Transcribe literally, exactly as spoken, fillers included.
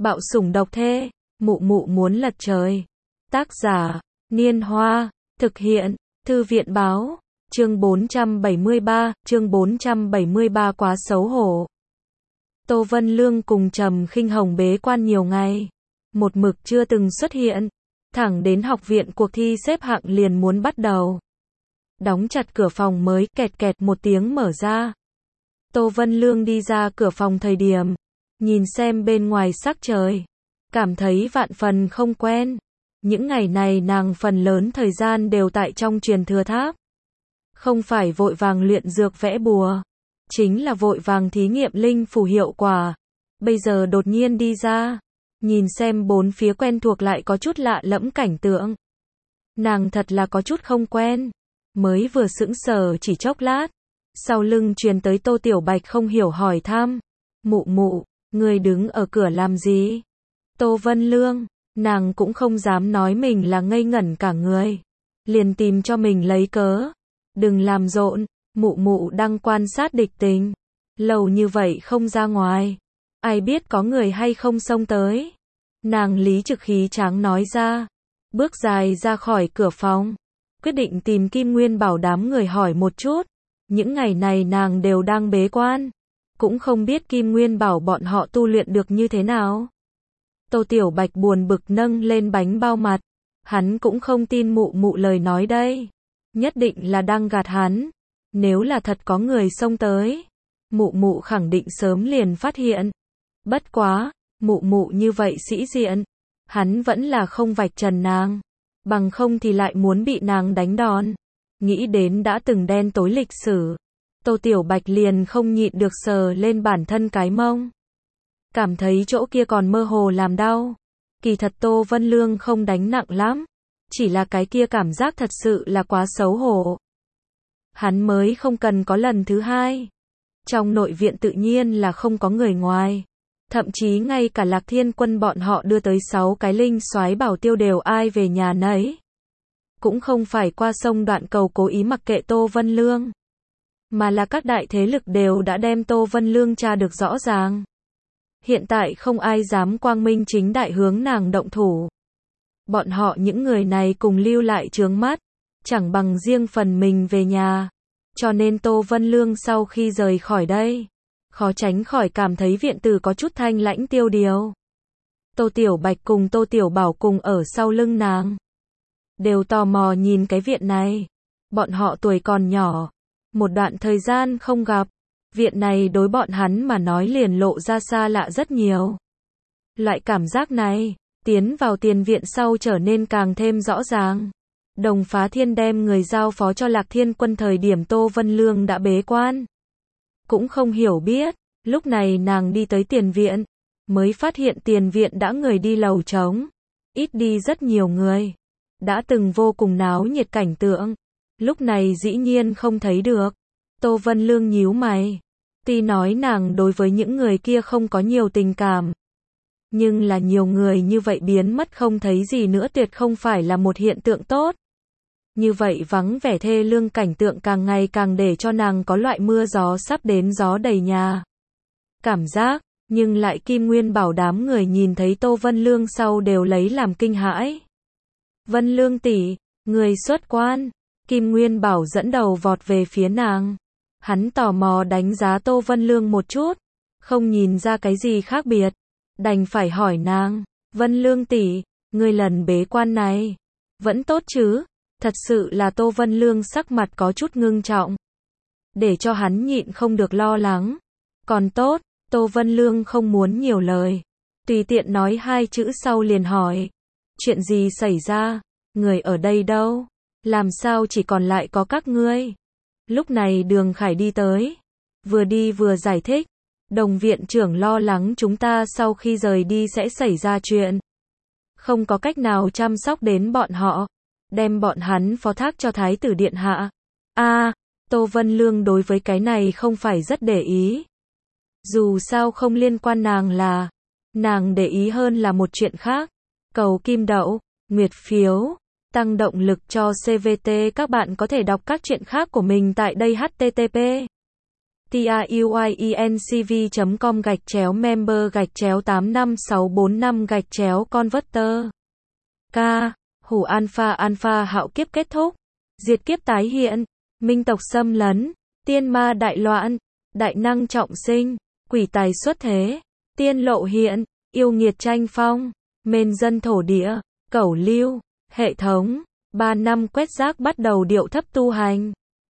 Bạo sủng độc thê, mụ mụ muốn lật trời. Tác giả, Niên Hoa, thực hiện, Thư viện báo, chương bốn trăm bảy mươi ba, chương bốn trăm bảy mươi ba quá xấu hổ. Tô Vân Lương cùng Trầm Khinh Hồng bế quan nhiều ngày, một mực chưa từng xuất hiện, thẳng đến học viện cuộc thi xếp hạng liền muốn bắt đầu. Đóng chặt cửa phòng mới kẹt kẹt một tiếng mở ra. Tô Vân Lương đi ra cửa phòng thời điểm, nhìn xem bên ngoài sắc trời, cảm thấy vạn phần không quen. Những ngày này nàng phần lớn thời gian đều tại trong truyền thừa tháp. Không phải vội vàng luyện dược vẽ bùa, chính là vội vàng thí nghiệm linh phù hiệu quả. Bây giờ đột nhiên đi ra, nhìn xem bốn phía quen thuộc lại có chút lạ lẫm cảnh tượng. Nàng thật là có chút không quen, mới vừa sững sờ chỉ chốc lát. Sau lưng truyền tới Tô Tiểu Bạch không hiểu hỏi thăm. Mụ mụ, người đứng ở cửa làm gì? Tô Vân Lương, nàng cũng không dám nói mình là ngây ngẩn cả người. Liền tìm cho mình lấy cớ. Đừng làm rộn, mụ mụ đang quan sát địch tình. Lâu như vậy không ra ngoài. Ai biết có người hay không xông tới. Nàng lý trực khí tráng nói ra. Bước dài ra khỏi cửa phòng. Quyết định tìm Kim Nguyên Bảo đám người hỏi một chút. Những ngày này nàng đều đang bế quan. Cũng không biết Kim Nguyên Bảo bọn họ tu luyện được như thế nào. Tô Tiểu Bạch buồn bực nâng lên bánh bao mặt. Hắn cũng không tin mụ mụ lời nói đây. Nhất định là đang gạt hắn. Nếu là thật có người xông tới, mụ mụ khẳng định sớm liền phát hiện. Bất quá, mụ mụ như vậy sĩ diện. Hắn vẫn là không vạch trần nàng. Bằng không thì lại muốn bị nàng đánh đòn. Nghĩ đến đã từng đen tối lịch sử. Tô Tiểu Bạch liền không nhịn được sờ lên bản thân cái mông. Cảm thấy chỗ kia còn mơ hồ làm đau. Kỳ thật Tô Vân Lương không đánh nặng lắm. Chỉ là cái kia cảm giác thật sự là quá xấu hổ. Hắn mới không cần có lần thứ hai. Trong nội viện tự nhiên là không có người ngoài. Thậm chí ngay cả Lạc Thiên Quân bọn họ đưa tới sáu cái linh soái bảo tiêu đều ai về nhà nấy. Cũng không phải qua sông Đoạn Cầu cố ý mặc kệ Tô Vân Lương. Mà là các đại thế lực đều đã đem Tô Vân Lương tra được rõ ràng. Hiện tại không ai dám quang minh chính đại hướng nàng động thủ. Bọn họ những người này cùng lưu lại chướng mắt. Chẳng bằng riêng phần mình về nhà. Cho nên Tô Vân Lương sau khi rời khỏi đây, khó tránh khỏi cảm thấy viện tử có chút thanh lãnh tiêu điều. Tô Tiểu Bạch cùng Tô Tiểu Bảo cùng ở sau lưng nàng. Đều tò mò nhìn cái viện này. Bọn họ tuổi còn nhỏ. Một đoạn thời gian không gặp. Viện này đối bọn hắn mà nói liền lộ ra xa lạ rất nhiều. Loại cảm giác này, tiến vào tiền viện sau trở nên càng thêm rõ ràng. Đồng Phá Thiên đem người giao phó cho Lạc Thiên Quân thời điểm Tô Vân Lương đã bế quan. Cũng không hiểu biết, lúc này nàng đi tới tiền viện, mới phát hiện tiền viện đã người đi lầu trống. Ít đi rất nhiều người. Đã từng vô cùng náo nhiệt cảnh tượng. Lúc này dĩ nhiên không thấy được. Tô Vân Lương nhíu mày. Tuy nói nàng đối với những người kia không có nhiều tình cảm. Nhưng là nhiều người như vậy biến mất không thấy gì nữa tuyệt không phải là một hiện tượng tốt. Như vậy vắng vẻ thê lương cảnh tượng càng ngày càng để cho nàng có loại mưa gió sắp đến gió đầy nhà. Cảm giác, nhưng lại Kim Nguyên Bảo đám người nhìn thấy Tô Vân Lương sau đều lấy làm kinh hãi. Vân Lương tỷ, người xuất quan. Kim Nguyên Bảo dẫn đầu vọt về phía nàng. Hắn tò mò đánh giá Tô Vân Lương một chút, không nhìn ra cái gì khác biệt, đành phải hỏi nàng, Vân Lương tỷ, ngươi lần bế quan này, vẫn tốt chứ? Thật sự là Tô Vân Lương sắc mặt có chút ngưng trọng, để cho hắn nhịn không được lo lắng. Còn tốt, Tô Vân Lương không muốn nhiều lời, tùy tiện nói hai chữ sau liền hỏi, chuyện gì xảy ra, người ở đây đâu, làm sao chỉ còn lại có các ngươi? Lúc này Đường Khải đi tới, vừa đi vừa giải thích, Đồng viện trưởng lo lắng chúng ta sau khi rời đi sẽ xảy ra chuyện. Không có cách nào chăm sóc đến bọn họ, đem bọn hắn phó thác cho Thái tử Điện Hạ. A, à, Tô Vân Lương đối với cái này không phải rất để ý. Dù sao không liên quan nàng là, nàng để ý hơn là một chuyện khác. Cầu kim đậu, nguyệt phiếu, tăng động lực cho xê vê tê. Các bạn có thể đọc các chuyện khác của mình tại đây. H T T P tiuyencv chấm com gạch chéo member gạch chéo tám năm sáu bốn năm gạch chéo converter. K. Hủ alpha alpha hạo kiếp kết thúc. Diệt kiếp tái hiện. Minh tộc xâm lấn. Tiên ma đại loạn. Đại năng trọng sinh. Quỷ tài xuất thế. Tiên lộ hiện. Yêu nghiệt tranh phong. Mền dân thổ địa. Cẩu lưu. Hệ thống. Ba năm quét rác bắt đầu điệu thấp tu hành.